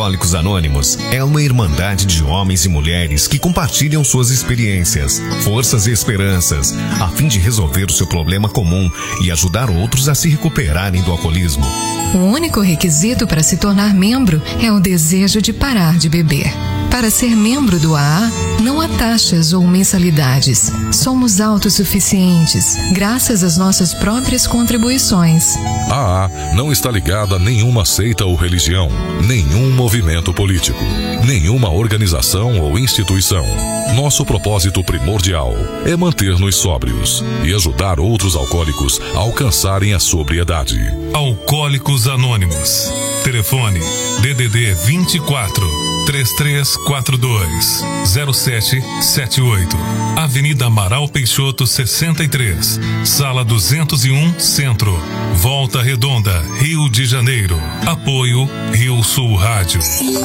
Alcoólicos Anônimos é uma irmandade de homens e mulheres que compartilham suas experiências, forças e esperanças, a fim de resolver o seu problema comum e ajudar outros a se recuperarem do alcoolismo. O único requisito para se tornar membro é o desejo de parar de beber. Para ser membro do AA, não há taxas ou mensalidades. Somos autossuficientes, graças às nossas próprias contribuições. A AA não está ligada a nenhuma seita ou religião, nenhum movimento político, nenhuma organização ou instituição. Nosso propósito primordial é manter-nos sóbrios e ajudar outros alcoólicos a alcançarem a sobriedade. Alcoólicos Anônimos. Telefone DDD 24 3342 0778. Avenida Amaral Peixoto 63, Sala 201, Centro, Volta Redonda, Rio de Janeiro. Apoio Rio Sul Rádio.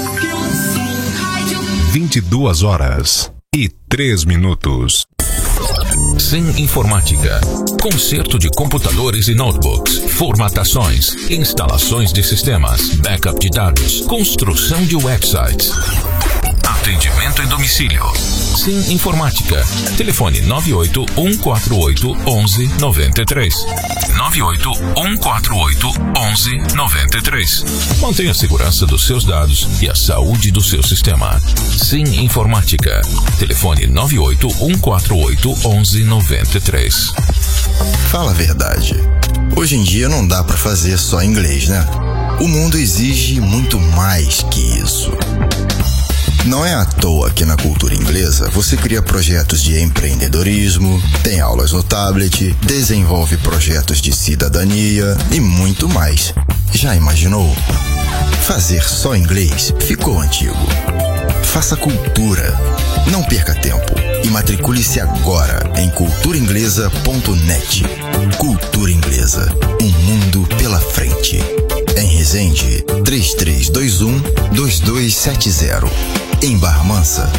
22h03. Sim Informática. Conserto de computadores e notebooks, formatações, instalações de sistemas, backup de dados, construção de websites. Atendimento em domicílio. Sim Informática. Telefone 981481193. 981481193. Mantenha a segurança dos seus dados e a saúde do seu sistema. Sim Informática. Telefone 981481193. Fala a verdade. Hoje em dia não dá pra fazer só inglês, né? O mundo exige muito mais que isso. Não é à toa que na cultura inglesa você cria projetos de empreendedorismo, tem aulas no tablet, desenvolve projetos de cidadania e muito mais. Já imaginou? Fazer só inglês ficou antigo. Faça cultura. Não perca tempo. E matricule-se agora em culturainglesa.net. Cultura Inglesa. Um mundo pela frente. Em Resende, 3321-2270. Em Barra Mansa,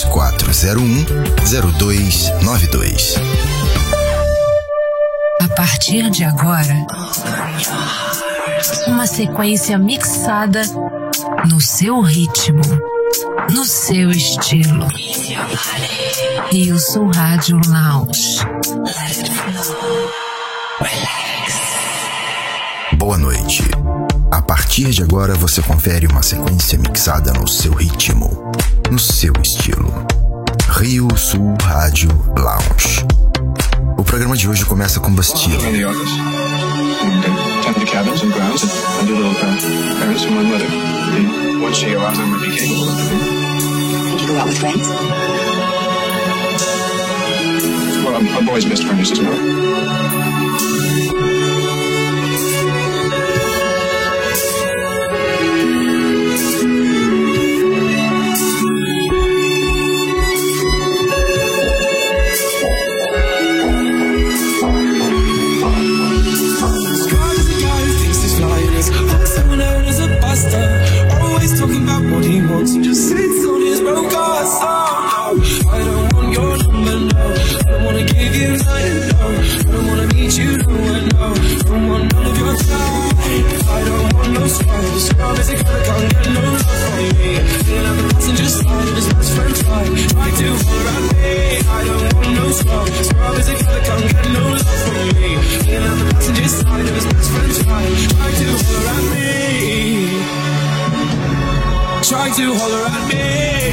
3401-0292. A partir de agora, uma sequência mixada no seu ritmo, no seu estilo. Rio Sul Rádio Lounge. Boa noite. A partir de agora você confere uma sequência mixada no seu ritmo, no seu estilo. Rio Sul Rádio Lounge. O programa de hoje começa com Bastille. A boy's best friend is his mother. Always talking about what he wants, he just sits on his broke ass. Oh, no, I don't want your number, no. I don't wanna give you nothing, no. I don't wanna meet you, no, I know. I don't want none of your time. I don't want no scrub. The scrub is a girl that can't get no love from me. Sitting on the passenger side of his best friend's ride, try to holler at me. I don't want no scrub. The scrub is a girl that can't get no love from me. Sitting on the passenger side of his best friend's ride, try to holler at me. Try to holler at me.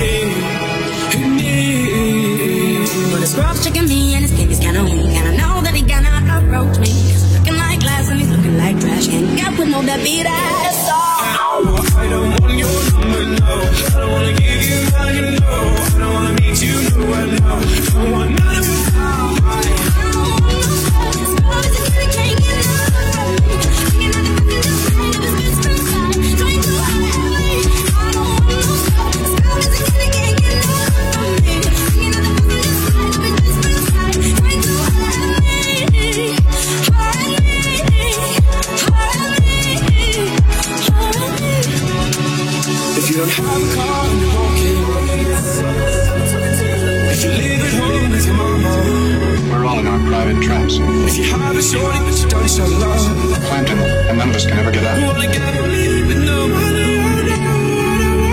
But his scrub's checking me and his skin is kinda weak, and I know that he gonna approach me. Cause he's looking like glass and he's looking like trash. Can't get with no defeat ass. So I don't want your number, no. I don't wanna give you money, no. I don't wanna meet you, no, I know. I don't want none of your time. I don't want no scrub. His scrub is a kid that can't get enough from me. Hanging on the fucking side of his best friend's side, trying to holler at me. I don't want no scrub. His scrub is a kid that can't get enough from me. Hanging on the fucking side of his best friend's side, trying to holler at me. Holler at me. Holler at me. Holler at me. If you don't have a car and you're walking, if you live at home with your mama, We're all in our private traps. if you have a shorty but you don't show love, Clampton, and none of us can ever get out. you wanna get with me, but no, I don't wanna.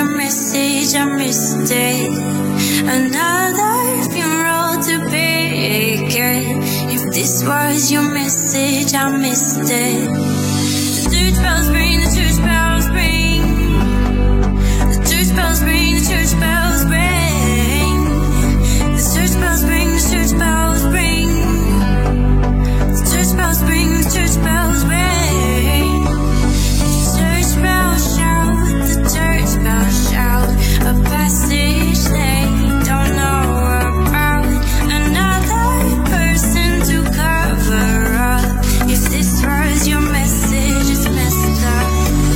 your message, I missed it. Another funeral to pick it. If this was your message, I missed it. The church bells ring, the church bells ring. The church bells ring, the church bells ring. The church bells ring, the church bells ring. The church bells ring, the church bells ring. The church bells shout, the church bells shout. A passage they don't know about. Another person to cover up. If this was your message, it's messed up.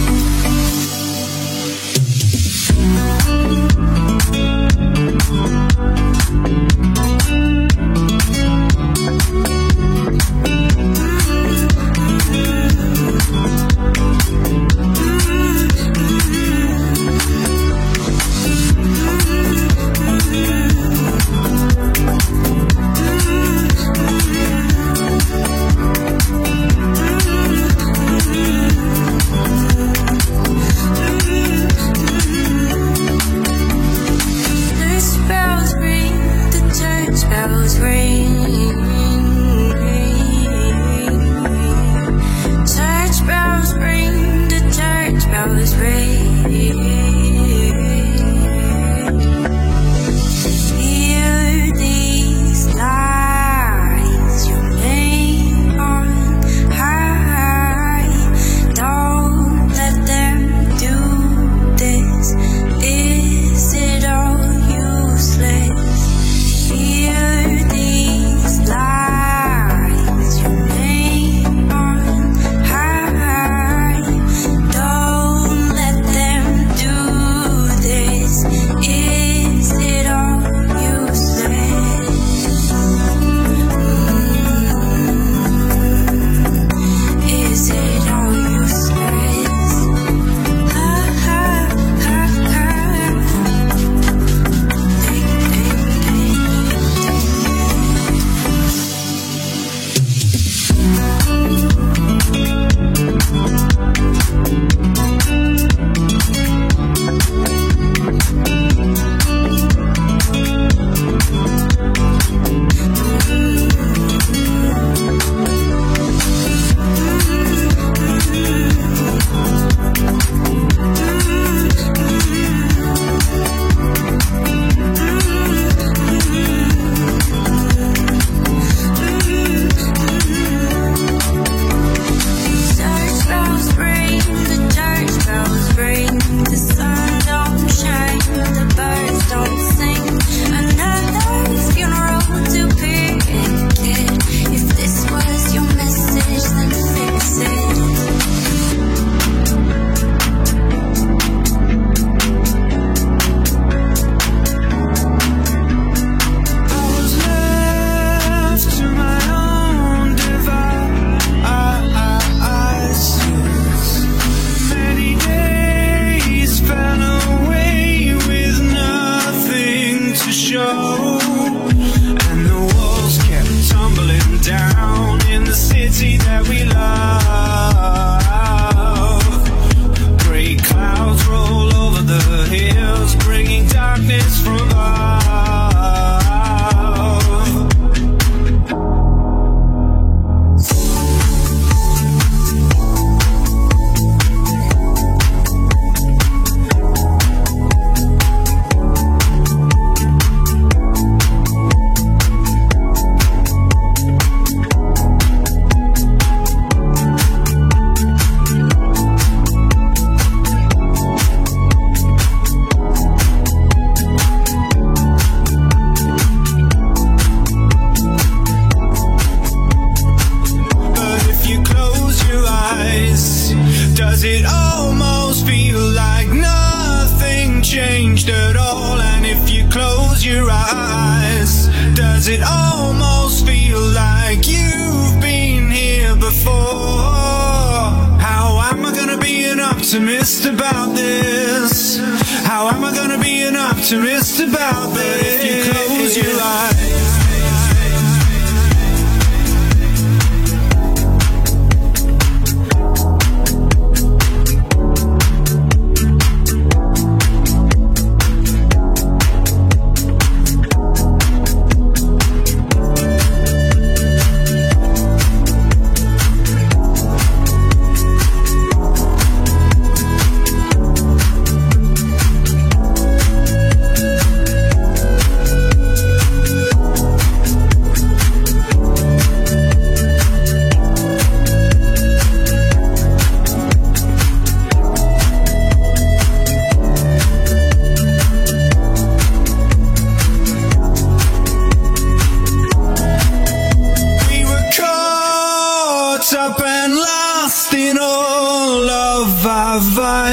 Optimist about this. How am I gonna be an optimist about this? If you close your eyes.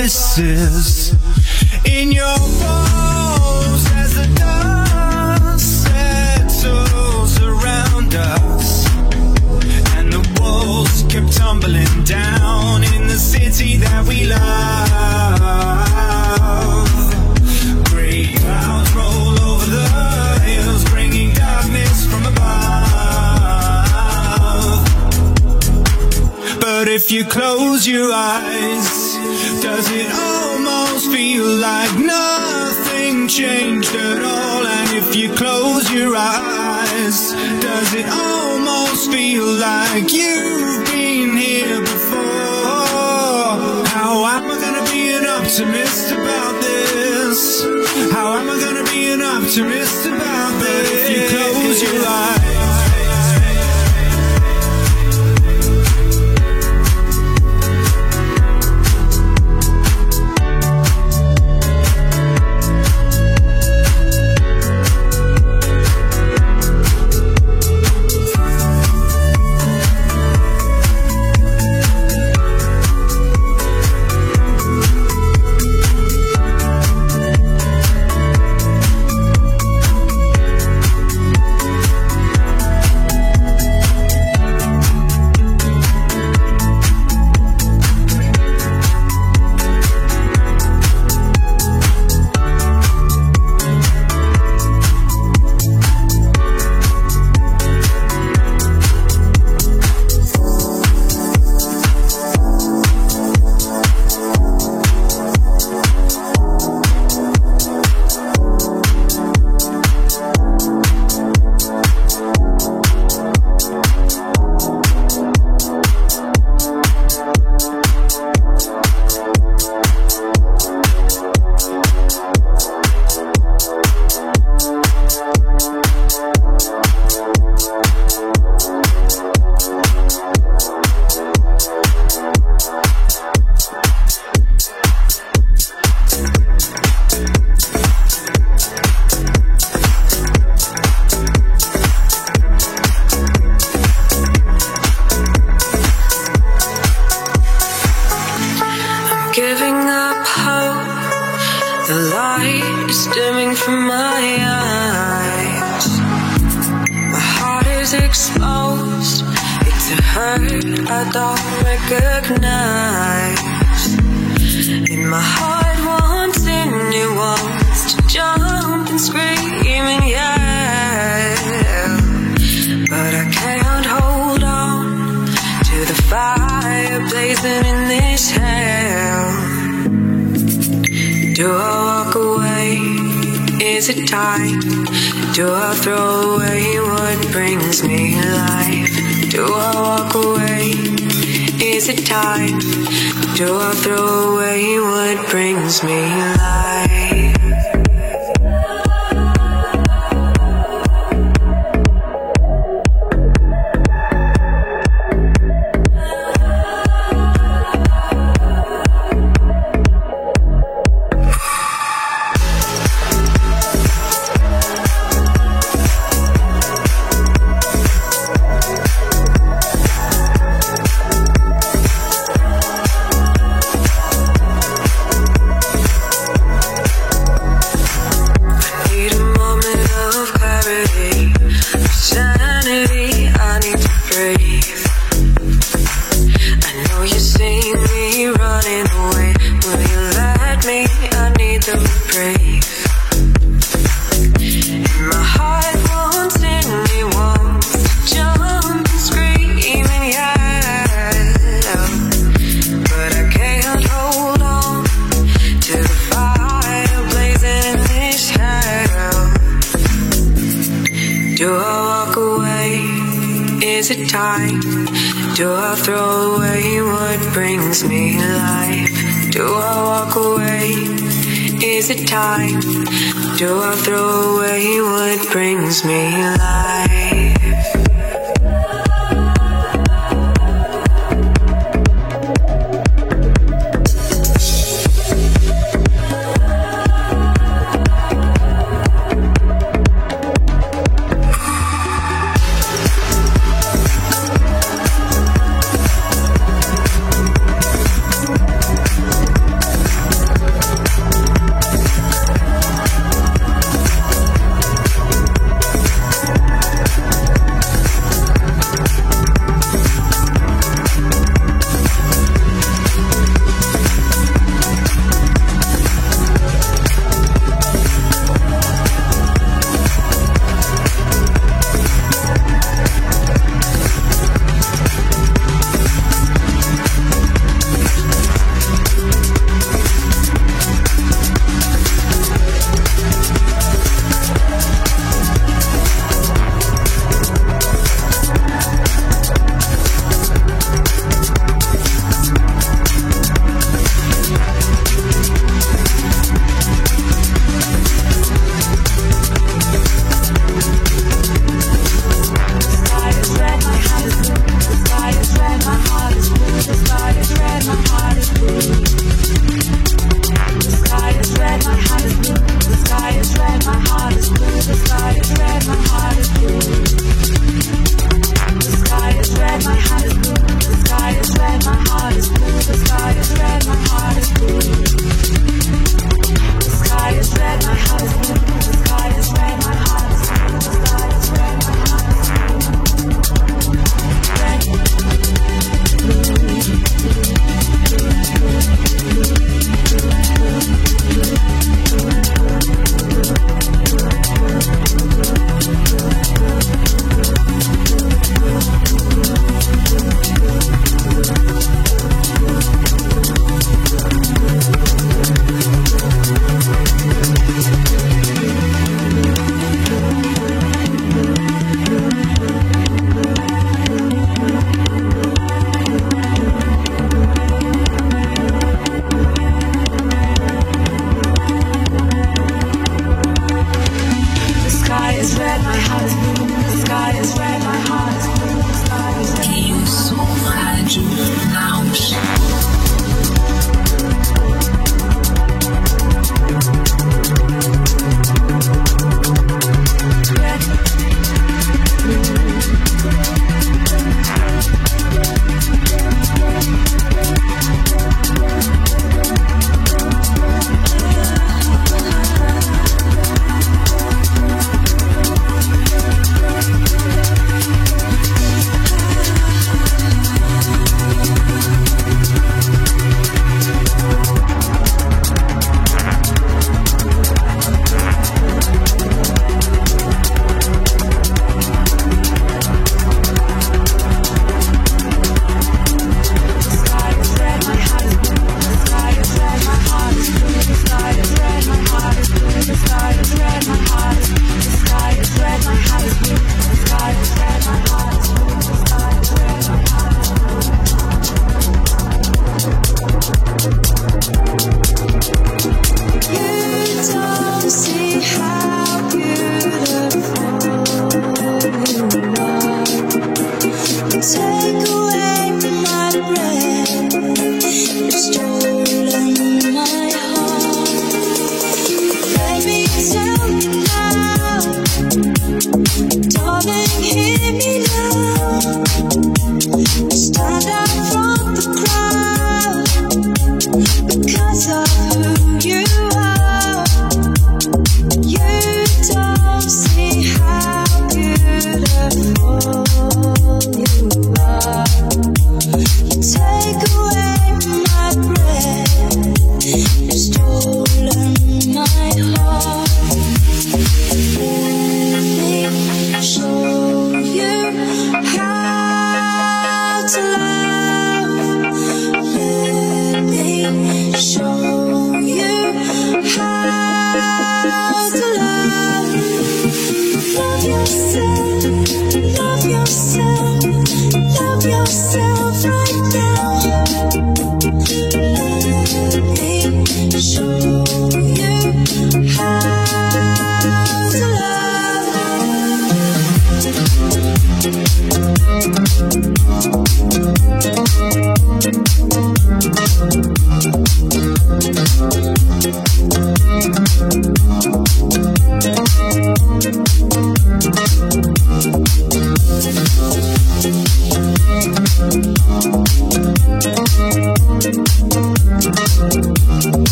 voices in your bones as the dust settles around us, and the walls kept tumbling down in the city that we love. Great clouds roll over the hills, bringing darkness from above. But if you close your eyes, does it almost feel like nothing changed at all? And if you close your eyes, does it almost feel like you've been here before? How am I gonna be an optimist about this? How am I gonna be an optimist about this? If you close your eyes.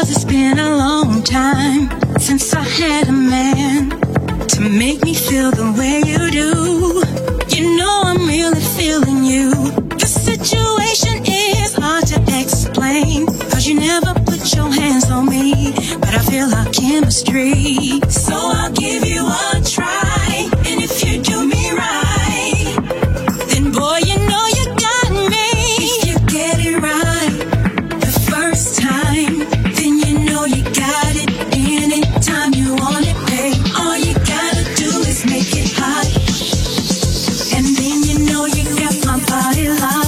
'cause it's been a long time since I had a man to make me feel the way you do. You know I'm really feeling you. The situation is hard to explain, 'cause you never put your hands on me, but I feel our chemistry. So I'll give you a try, and if you do me right, then boy, you know you got me. If you get it right the first time, then you know you got it. Anytime you want it, babe, all you gotta do is make it hot, and then you know you got my body locked.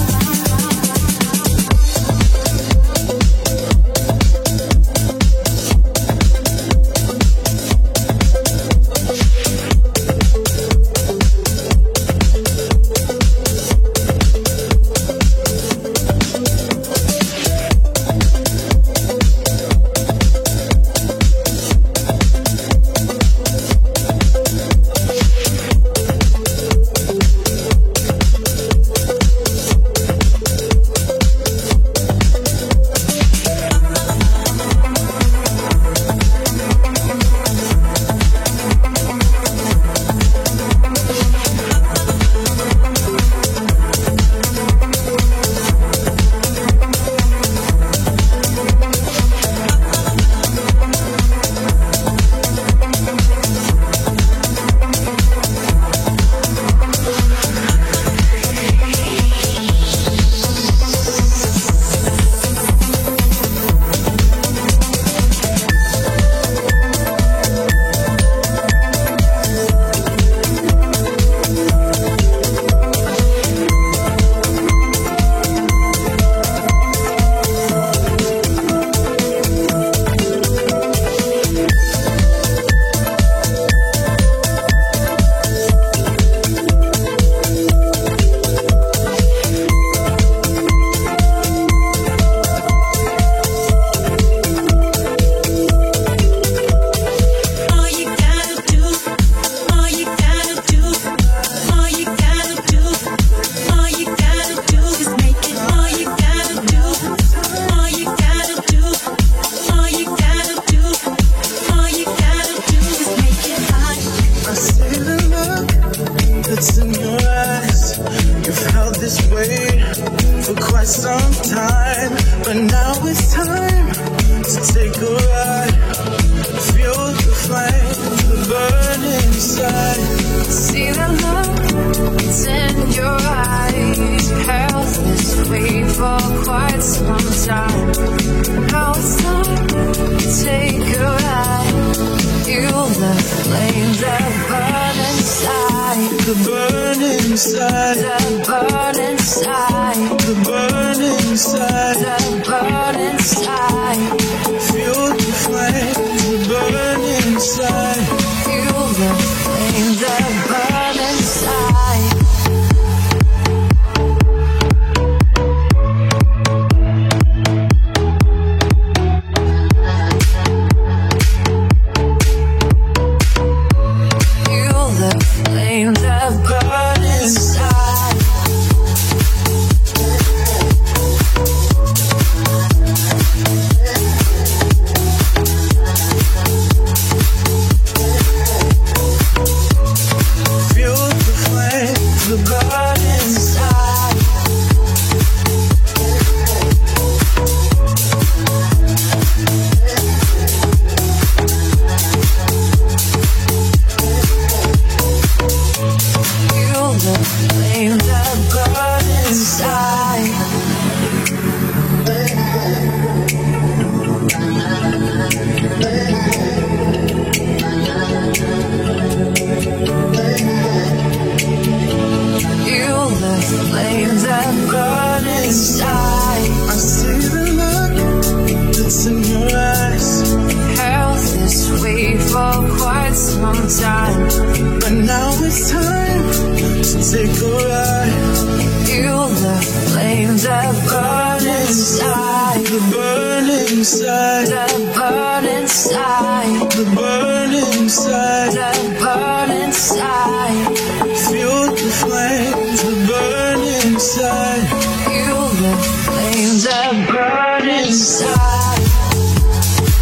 Feel the flames that burn inside.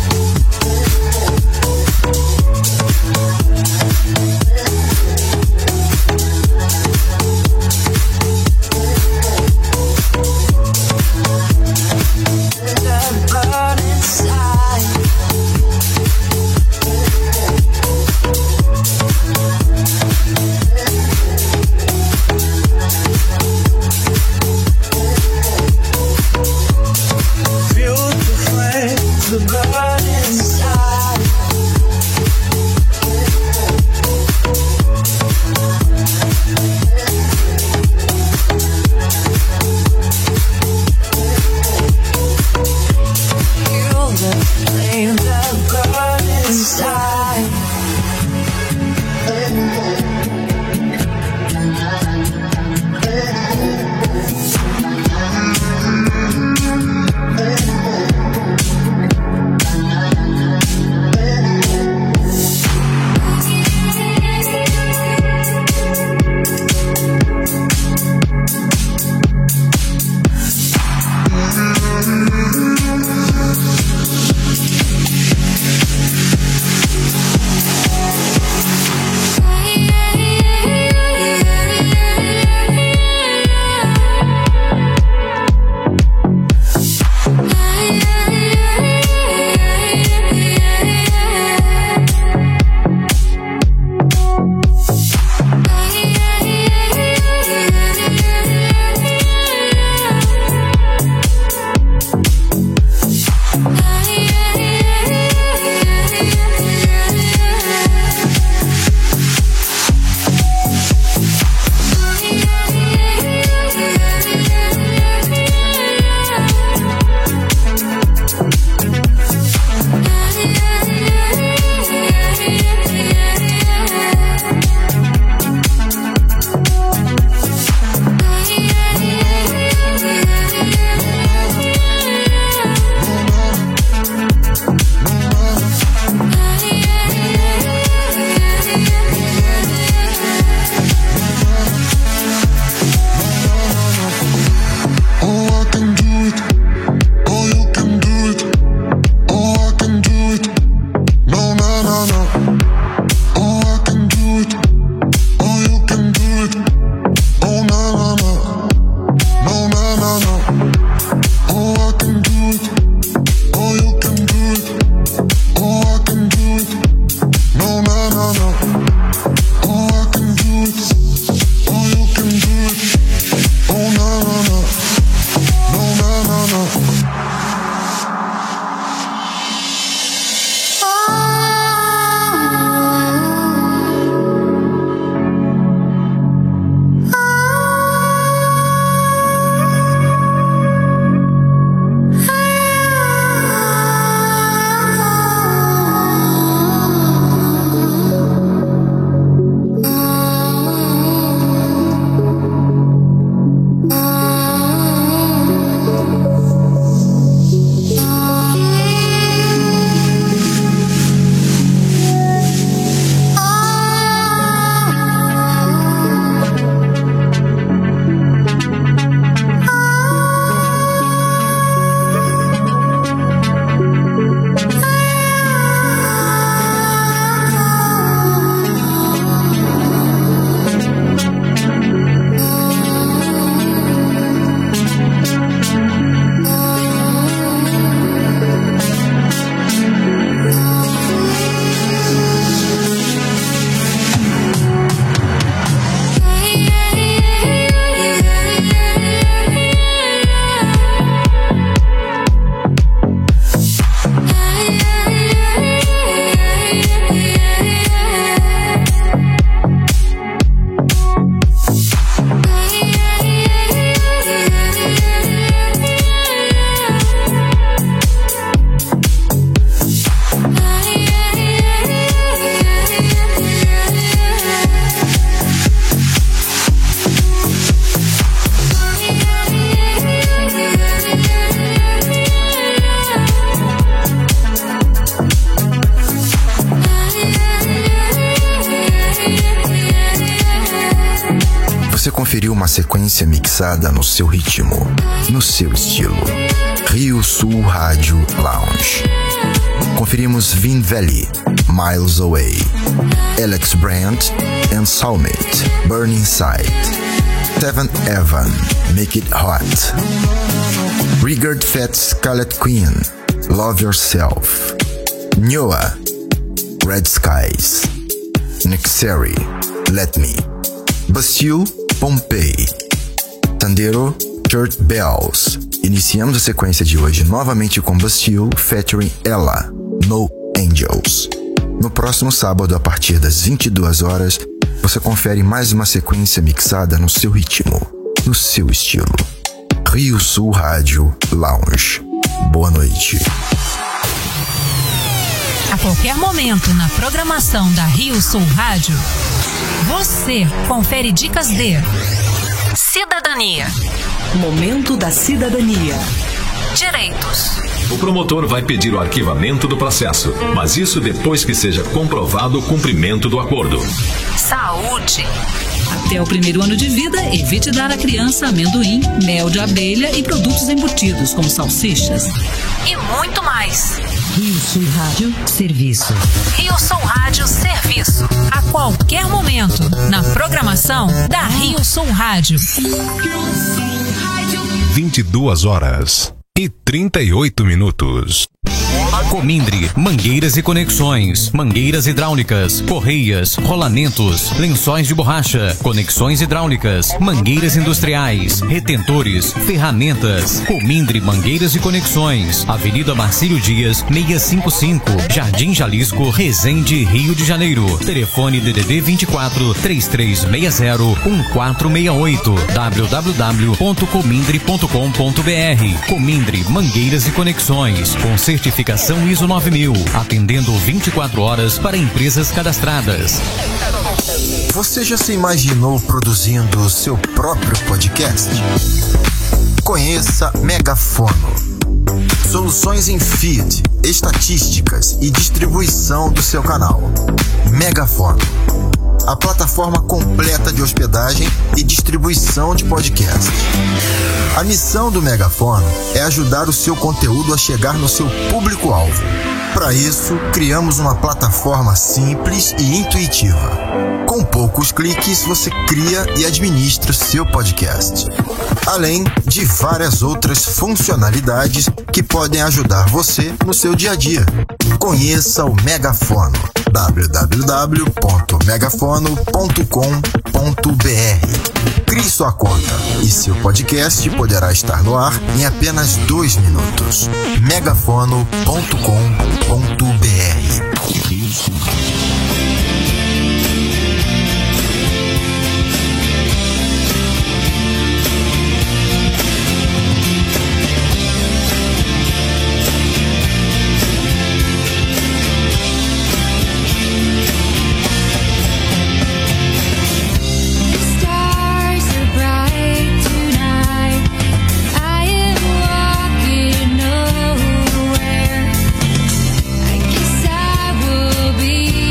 Você conferiu uma sequência mixada no seu ritmo, no seu estilo. Rio Sul Rádio Lounge. Conferimos Vin Valley, Miles Away, Alex Brandt and Soulmate, Burn Inside, Seven Evan, Make It Hot, Rigard Fat Scarlet Queen, Love Yourself, Noah, Red Skies, Nexeri, Let Me, Bastille, Pompeii, Tandero, Church Bells. Iniciamos a sequência de hoje novamente com Bastille featuring Ella, No Angels. No próximo sábado, a partir das 22 horas, você confere mais uma sequência mixada no seu ritmo, no seu estilo. Rio Sul Rádio Lounge. Boa noite. A qualquer momento na programação da Rio Sul Rádio, você confere dicas de cidadania. Momento da cidadania. Direitos. O promotor vai pedir o arquivamento do processo, mas isso depois que seja comprovado o cumprimento do acordo. Saúde. Até o primeiro ano de vida, evite dar à criança amendoim, mel de abelha e produtos embutidos, como salsichas. E muito mais. Rio Sul Rádio Serviço. Rio Sul Rádio Serviço. A qualquer momento, na programação da Rio Sul Rádio. 22h38. Comindre, mangueiras e conexões, mangueiras hidráulicas, correias, rolamentos, lençóis de borracha, conexões hidráulicas, mangueiras industriais, retentores, ferramentas. Comindre, mangueiras e conexões, Avenida Marcílio Dias, 655, Jardim Jalisco, Resende, Rio de Janeiro. Telefone DDD 24 3360 1468, www.comindre.com.br. Comindre, mangueiras e conexões, com certificação ISO 9000, atendendo 24 horas para empresas cadastradas. Você já se imaginou produzindo o seu próprio podcast? Conheça Megafono. Soluções em feed, estatísticas e distribuição do seu canal. Megafono, a plataforma completa de hospedagem e distribuição de podcast. A missão do Megafono é ajudar o seu conteúdo a chegar no seu público-alvo. Para isso, criamos uma plataforma simples e intuitiva. Com poucos cliques, você cria e administra o seu podcast, além de várias outras funcionalidades que podem ajudar você no seu dia a dia. Conheça o Megafono. www.megafono.com.br. Crie sua conta e seu podcast poderá estar no ar em apenas 2 minutos. megafono.com.br. Be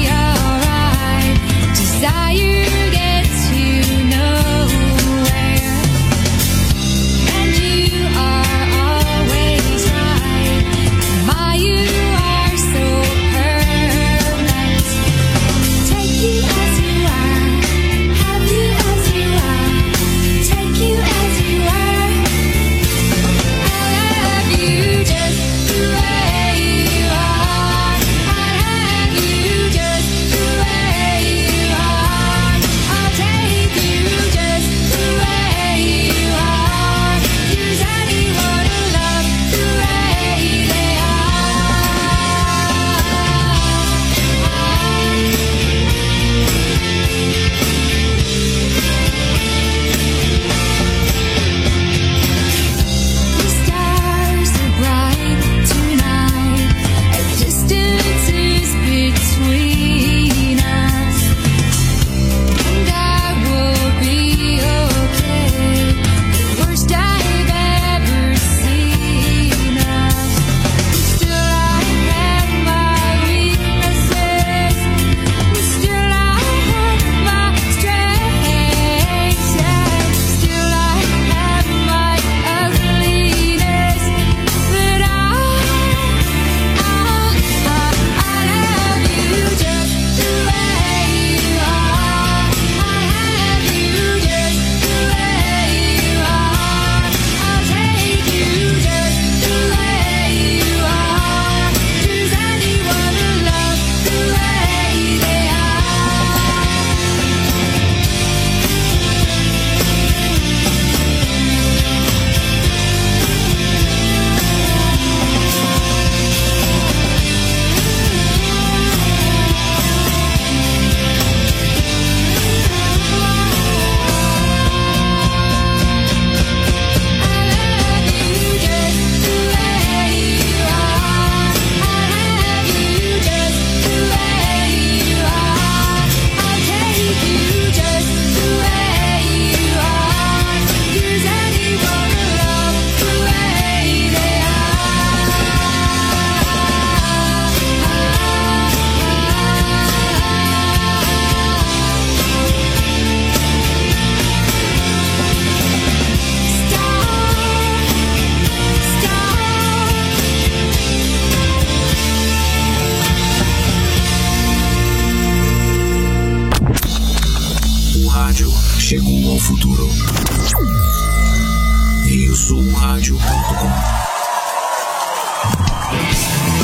rádio chegou ao futuro. RioSulRádio.com